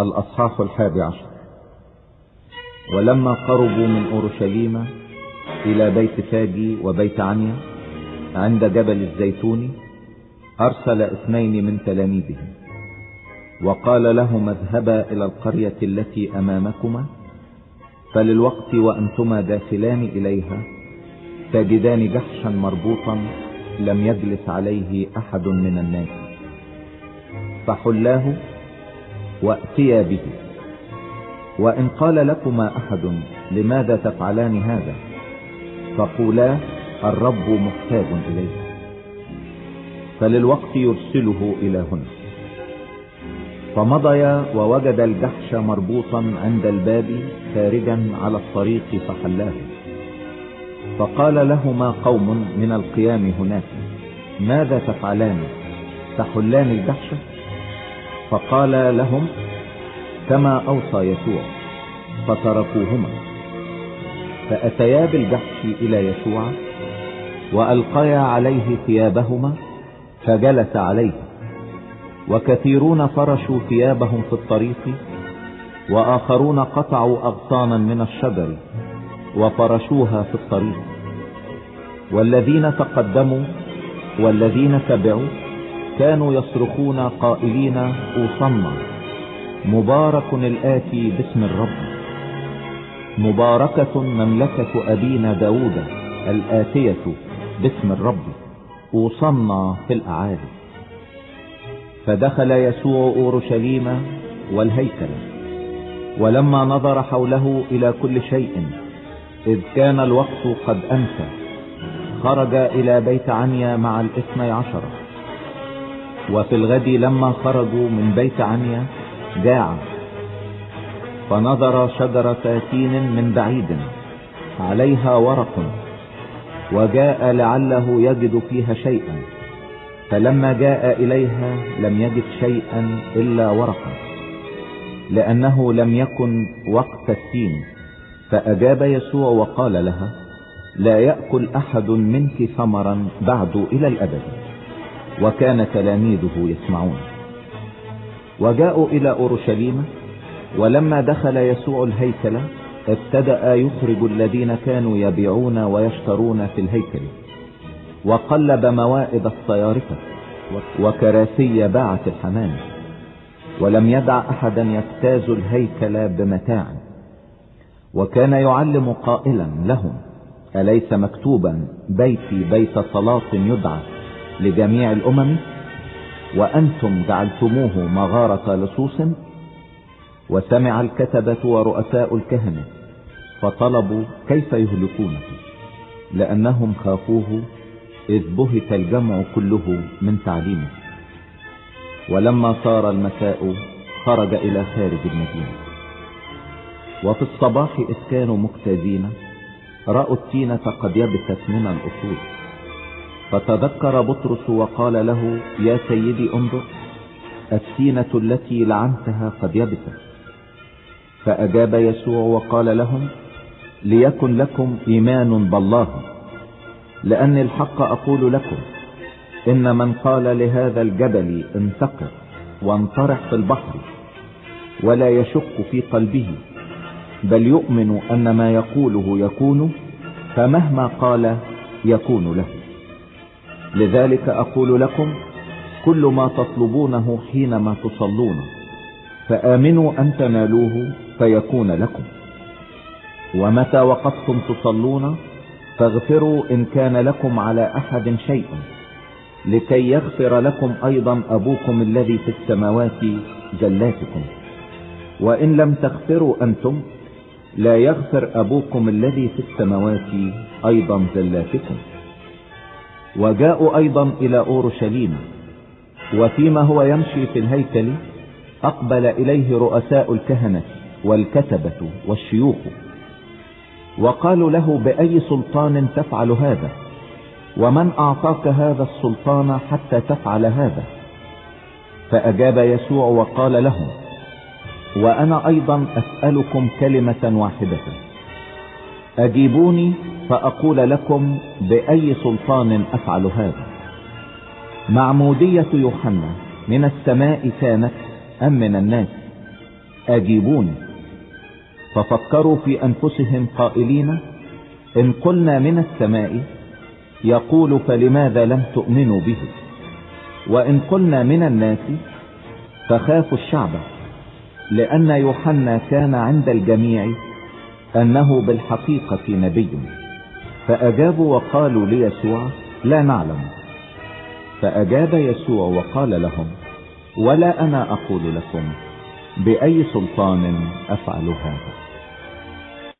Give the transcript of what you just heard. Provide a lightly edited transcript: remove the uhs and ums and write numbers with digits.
الأصحاح 11. ولما قربوا من أورشليم إلى بيت فاجي وبيت عنيا عند جبل الزيتون، أرسل 2 من تلاميذه وقال لهما: اذهبا إلى القرية التي أمامكما، فللوقت وأنتما داخلان إليها تجدان جحشا مربوطا لم يجلس عليه أحد من الناس، فحلاه وأتيا به. وإن قال لكما أحد: لماذا تفعلان هذا؟ فقولا: الرب محتاج إليه، فللوقت يرسله إلى هنا. فمضيا ووجد الجحش مربوطا عند الباب خارجا على الطريق فحلاه. فقال لهما قوم من القيام هناك: ماذا تفعلان؟ تحلان الجحش؟ فقال لهم: كما أوصى يسوع. فتركوهما، فأتيا بالجحش إلى يسوع وألقيا عليه ثيابهما فجلس عليه. وكثيرون فرشوا ثيابهم في الطريق، وآخرون قطعوا أغصانا من الشجر وفرشوها في الطريق. والذين تقدموا والذين تبعوا كانوا يصرخون قائلين: أوصنا، مبارك الآتي باسم الرب، مباركة مملكة أبينا داود الآتية باسم الرب، أوصنا في الأعالي. فدخل يسوع أورشليم والهيكل، ولما نظر حوله إلى كل شيء إذ كان الوقت قد أنفى، خرج إلى بيت عنيا مع 12. وفي الغد لما خرجوا من بيت عنيا جاع، فنظر شجرة تين من بعيد عليها ورق، وجاء لعله يجد فيها شيئا، فلما جاء إليها لم يجد شيئا إلا ورقا، لأنه لم يكن وقت التين. فأجاب يسوع وقال لها: لا يأكل أحد منك ثمرا بعد إلى الأبد. وكان تلاميذه يسمعون. وجاءوا إلى أورشليم، ولما دخل يسوع الهيكل ابتدأ يخرج الذين كانوا يبيعون ويشترون في الهيكل، وقلب موائد الصيارفة وكراسي باعة الحمام، ولم يدع أحدا يجتاز الهيكل بمتاع. وكان يعلم قائلا لهم: أليس مكتوبا بيتي بيت صلاة يدعى لجميع الأمم؟ وأنتم جعلتموه مغارة لصوص. وسمع الكتبة ورؤساء الكهنة فطلبوا كيف يهلكونه، لأنهم خافوه، إذ بهت الجمع كله من تعليمه. ولما صار المساء خرج إلى خارج المدينة. وفي الصباح إذ كانوا مجتازين رأوا التينة قد يبست من الأصول. فتذكر بطرس وقال له: يا سيدي انظر، التينة التي لعنتها قد يبست. فأجاب يسوع وقال لهم: ليكن لكم إيمان بالله، لأن الحق أقول لكم إن من قال لهذا الجبل انتقل وانطرح في البحر ولا يشك في قلبه، بل يؤمن أن ما يقوله يكون، فمهما قال يكون له. لذلك أقول لكم: كل ما تطلبونه حينما تصلون فآمنوا أن تنالوه فيكون لكم. ومتى وقفتم تصلون فاغفروا إن كان لكم على أحد شيء، لكي يغفر لكم أيضا أبوكم الذي في السماوات زلاتكم. وإن لم تغفروا أنتم لا يغفر أبوكم الذي في السماوات أيضا زلاتكم. وجاءوا أيضا إلى أورشليم، وفيما هو يمشي في الهيكل أقبل إليه رؤساء الكهنة والكتبة والشيوخ، وقالوا له: بأي سلطان تفعل هذا؟ ومن أعطاك هذا السلطان حتى تفعل هذا؟ فأجاب يسوع وقال لهم: وأنا أيضا أسألكم كلمة واحدة، أجيبوني فأقول لكم بأي سلطان أفعل هذا. معمودية يوحنا من السماء كانت أم من الناس؟ أجيبوني. ففكروا في أنفسهم قائلين إن قلنا من السماء يقول فلماذا لم تؤمنوا به، وإن قلنا من الناس فخافوا الشعب، لأن يوحنا كان عند الجميع أنه بالحقيقة نبي. فأجابوا وقالوا ليسوع لا نعلم. فأجاب يسوع وقال لهم ولا أنا أقول لكم بأي سلطان أفعل هذا.